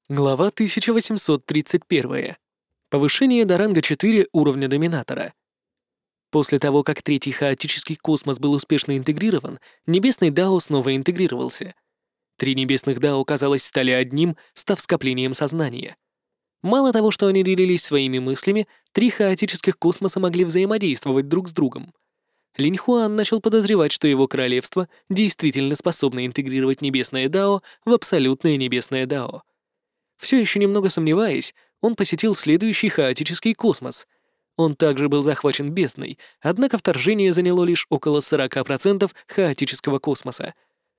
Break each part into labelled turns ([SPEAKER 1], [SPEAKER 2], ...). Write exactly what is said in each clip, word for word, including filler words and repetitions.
[SPEAKER 1] Глава тысяча восемьсот тридцать один. Повышение до ранга четыре уровня Доминатора. После того, как третий хаотический космос был успешно интегрирован, Небесный Дао снова интегрировался. Три Небесных Дао, казалось, стали одним, став скоплением сознания. Мало того, что они делились своими мыслями, три хаотических космоса могли взаимодействовать друг с другом. Линь Хуан начал подозревать, что его королевство действительно способно интегрировать Небесное Дао в абсолютное Небесное Дао. Все еще немного сомневаясь, он посетил следующий хаотический космос. Он также был захвачен бездной, однако вторжение заняло лишь около сорока процентов хаотического космоса.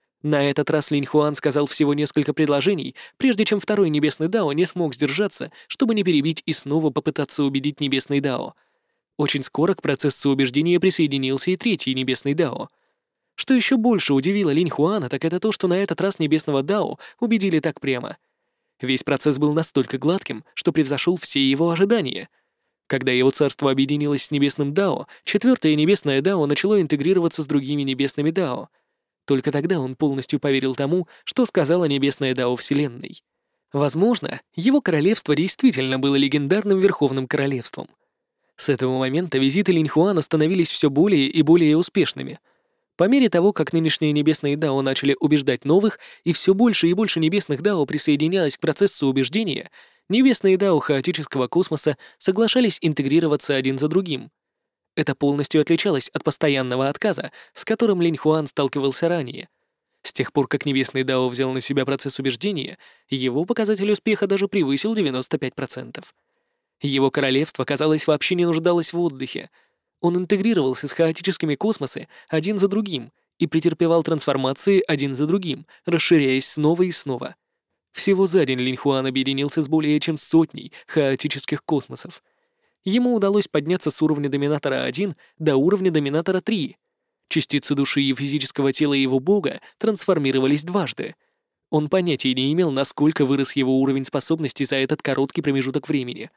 [SPEAKER 1] На этот раз Линь Хуан сказал всего несколько предложений, прежде чем второй Небесный Дао не смог сдержаться, чтобы не перебить и снова попытаться убедить Небесный Дао. Очень скоро к процессу убеждения присоединился и третий Небесный Дао. Что еще больше удивило Линь Хуана, так это то, что на этот раз Небесного Дао убедили так прямо. Весь процесс был настолько гладким, что превзошел все его ожидания. Когда его царство объединилось с Небесным Дао, четвертое Небесное Дао начало интегрироваться с другими Небесными Дао. Только тогда он полностью поверил тому, что сказала Небесное Дао Вселенной. Возможно, его королевство действительно было легендарным Верховным Королевством. С этого момента визиты Линь Хуана становились все более и более успешными. По мере того, как нынешние Небесные Дао начали убеждать новых, и все больше и больше Небесных Дао присоединялось к процессу убеждения, Небесные Дао хаотического космоса соглашались интегрироваться один за другим. Это полностью отличалось от постоянного отказа, с которым Линь Хуан сталкивался ранее. С тех пор, как Небесный Дао взял на себя процесс убеждения, его показатель успеха даже превысил девяносто пять процентов. Его королевство, казалось, вообще не нуждалось в отдыхе. Он интегрировался с хаотическими космосы один за другим и претерпевал трансформации один за другим, расширяясь снова и снова. Всего за день Линь Хуан объединился с более чем сотней хаотических космосов. Ему удалось подняться с уровня Доминатора один до уровня Доминатора три. Частицы души и физического тела его бога трансформировались дважды. Он понятия не имел, насколько вырос его уровень способностей за этот короткий промежуток времени.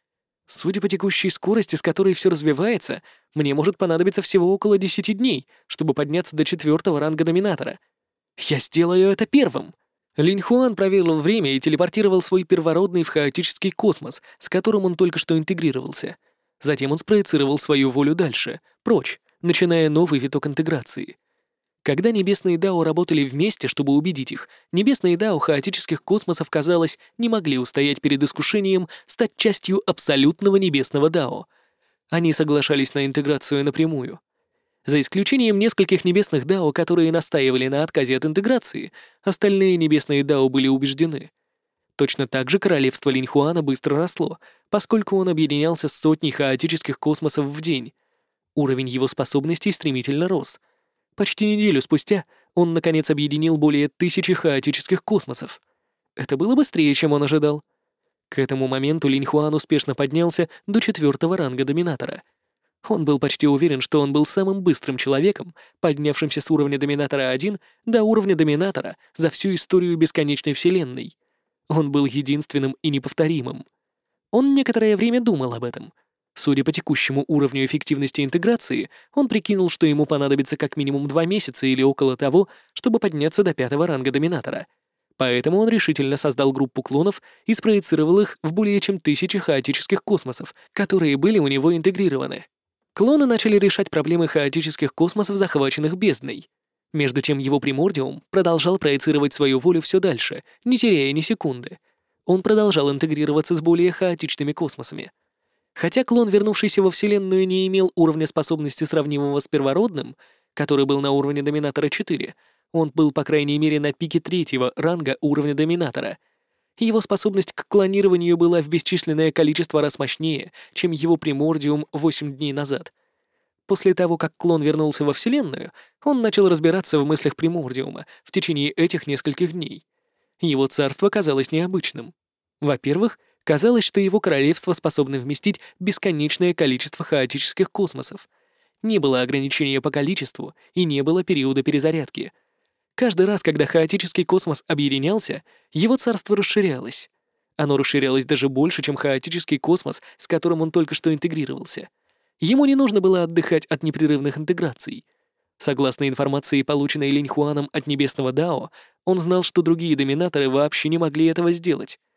[SPEAKER 1] Судя по текущей скорости, с которой все развивается, мне может понадобиться всего около десяти дней, чтобы подняться до четвертого ранга Доминатора. Я сделаю это первым. Линь Хуан проверил время и телепортировал свой первородный в хаотический космос, с которым он только что интегрировался. Затем он спроецировал свою волю дальше, прочь, начиная новый виток интеграции. Когда Небесные Дао работали вместе, чтобы убедить их, Небесные Дао хаотических космосов, казалось, не могли устоять перед искушением стать частью абсолютного Небесного Дао. Они соглашались на интеграцию напрямую. За исключением нескольких Небесных Дао, которые настаивали на отказе от интеграции, остальные Небесные Дао были убеждены. Точно так же королевство Линь Хуана быстро росло, поскольку он объединялся с сотней хаотических космосов в день. Уровень его способностей стремительно рос. Почти неделю спустя он, наконец, объединил более тысячи хаотических космосов. Это было быстрее, чем он ожидал. К этому моменту Линь Хуан успешно поднялся до четвертого ранга Доминатора. Он был почти уверен, что он был самым быстрым человеком, поднявшимся с уровня Доминатора один до уровня Доминатора за всю историю бесконечной Вселенной. Он был единственным и неповторимым. Он некоторое время думал об этом. Судя по текущему уровню эффективности интеграции, он прикинул, что ему понадобится как минимум два месяца или около того, чтобы подняться до пятого ранга Доминатора. Поэтому он решительно создал группу клонов и спроецировал их в более чем тысячи хаотических космосов, которые были у него интегрированы. Клоны начали решать проблемы хаотических космосов, захваченных бездной. Между тем его примордиум продолжал проецировать свою волю все дальше, не теряя ни секунды. Он продолжал интегрироваться с более хаотичными космосами. Хотя клон, вернувшийся во Вселенную, не имел уровня способности, сравнимого с первородным, который был на уровне Доминатора четыре, он был, по крайней мере, на пике третьего ранга уровня Доминатора. Его способность к клонированию была в бесчисленное количество раз мощнее, чем его примордиум восемь дней назад. После того, как клон вернулся во Вселенную, он начал разбираться в мыслях примордиума в течение этих нескольких дней. Его царство казалось необычным. Во-первых, казалось, что его королевство способно вместить бесконечное количество хаотических космосов. Не было ограничения по количеству и не было периода перезарядки. Каждый раз, когда хаотический космос объединялся, его царство расширялось. Оно расширялось даже больше, чем хаотический космос, с которым он только что интегрировался. Ему не нужно было отдыхать от непрерывных интеграций. Согласно информации, полученной Линь Хуаном от Небесного Дао, он знал, что другие доминаторы вообще не могли этого сделать.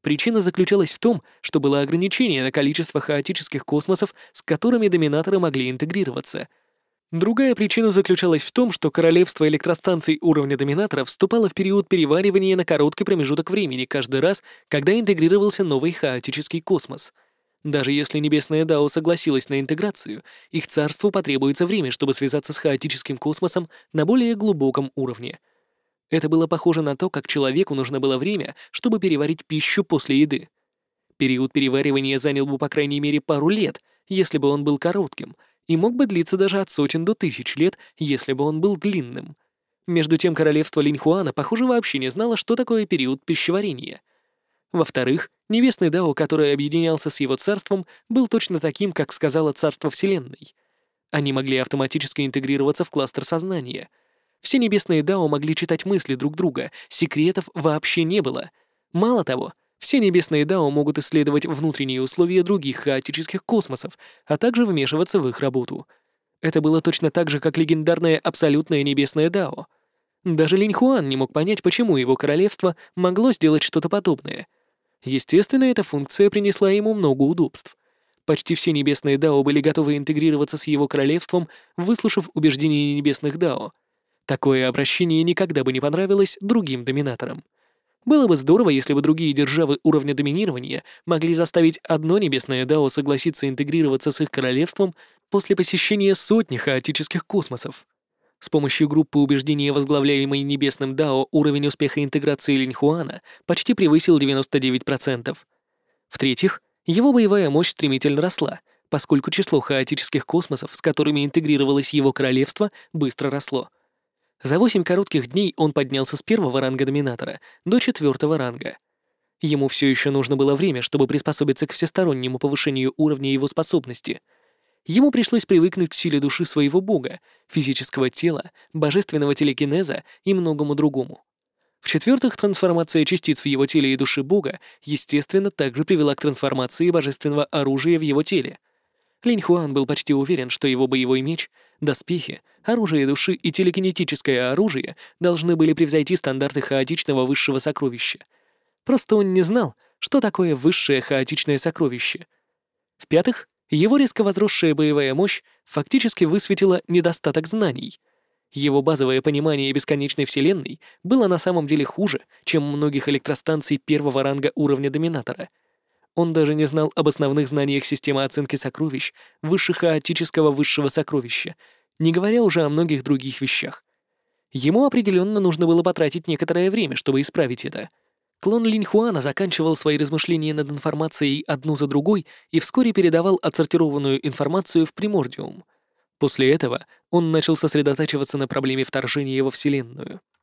[SPEAKER 1] Причина заключалась в том, что было ограничение на количество хаотических космосов, с которыми доминаторы могли интегрироваться. Другая причина заключалась в том, что королевство электростанций уровня доминатора вступало в период переваривания на короткий промежуток времени каждый раз, когда интегрировался новый хаотический космос. Даже если Небесная Дао согласилась на интеграцию, их царству потребуется время, чтобы связаться с хаотическим космосом на более глубоком уровне. Это было похоже на то, как человеку нужно было время, чтобы переварить пищу после еды. Период переваривания занял бы по крайней мере пару лет, если бы он был коротким, и мог бы длиться даже от сотен до тысяч лет, если бы он был длинным. Между тем, королевство Линьхуана, похоже, вообще не знало, что такое период пищеварения. Во-вторых, Небесный Дао, который объединялся с его царством, был точно таким, как сказала Царство Вселенной. Они могли автоматически интегрироваться в кластер сознания. Все Небесные Дао могли читать мысли друг друга, секретов вообще не было. Мало того, все Небесные Дао могут исследовать внутренние условия других хаотических космосов, а также вмешиваться в их работу. Это было точно так же, как легендарное Абсолютное Небесное Дао. Даже Линьхуан не мог понять, почему его королевство могло сделать что-то подобное. Естественно, эта функция принесла ему много удобств. Почти все Небесные Дао были готовы интегрироваться с его королевством, выслушав убеждения Небесных Дао. Такое обращение никогда бы не понравилось другим доминаторам. Было бы здорово, если бы другие державы уровня доминирования могли заставить одно Небесное Дао согласиться интегрироваться с их королевством после посещения сотни хаотических космосов. С помощью группы убеждения, возглавляемой Небесным Дао, уровень успеха интеграции Линьхуана почти превысил девяносто девять процентов. В-третьих, его боевая мощь стремительно росла, поскольку число хаотических космосов, с которыми интегрировалось его королевство, быстро росло. За восемь коротких дней он поднялся с первого ранга доминатора до четвертого ранга. Ему все еще нужно было время, чтобы приспособиться к всестороннему повышению уровня его способности. Ему пришлось привыкнуть к силе души своего бога, физического тела, божественного телекинеза и многому другому. В-четвертых, трансформация частиц в его теле и души бога, естественно, также привела к трансформации божественного оружия в его теле. Линьхуан был почти уверен, что его боевой меч, доспехи, оружие души и телекинетическое оружие должны были превзойти стандарты хаотичного высшего сокровища. Просто он не знал, что такое высшее хаотичное сокровище. В-пятых, его резко возросшая боевая мощь фактически высветила недостаток знаний. Его базовое понимание бесконечной вселенной было на самом деле хуже, чем у многих электростанций первого ранга уровня доминатора. Он даже не знал об основных знаниях системы оценки сокровищ высшехаотического высшего сокровища, не говоря уже о многих других вещах. Ему определенно нужно было потратить некоторое время, чтобы исправить это. Клон Линьхуана заканчивал свои размышления над информацией одну за другой и вскоре передавал отсортированную информацию в Примордиум. После этого он начал сосредотачиваться на проблеме вторжения во Вселенную.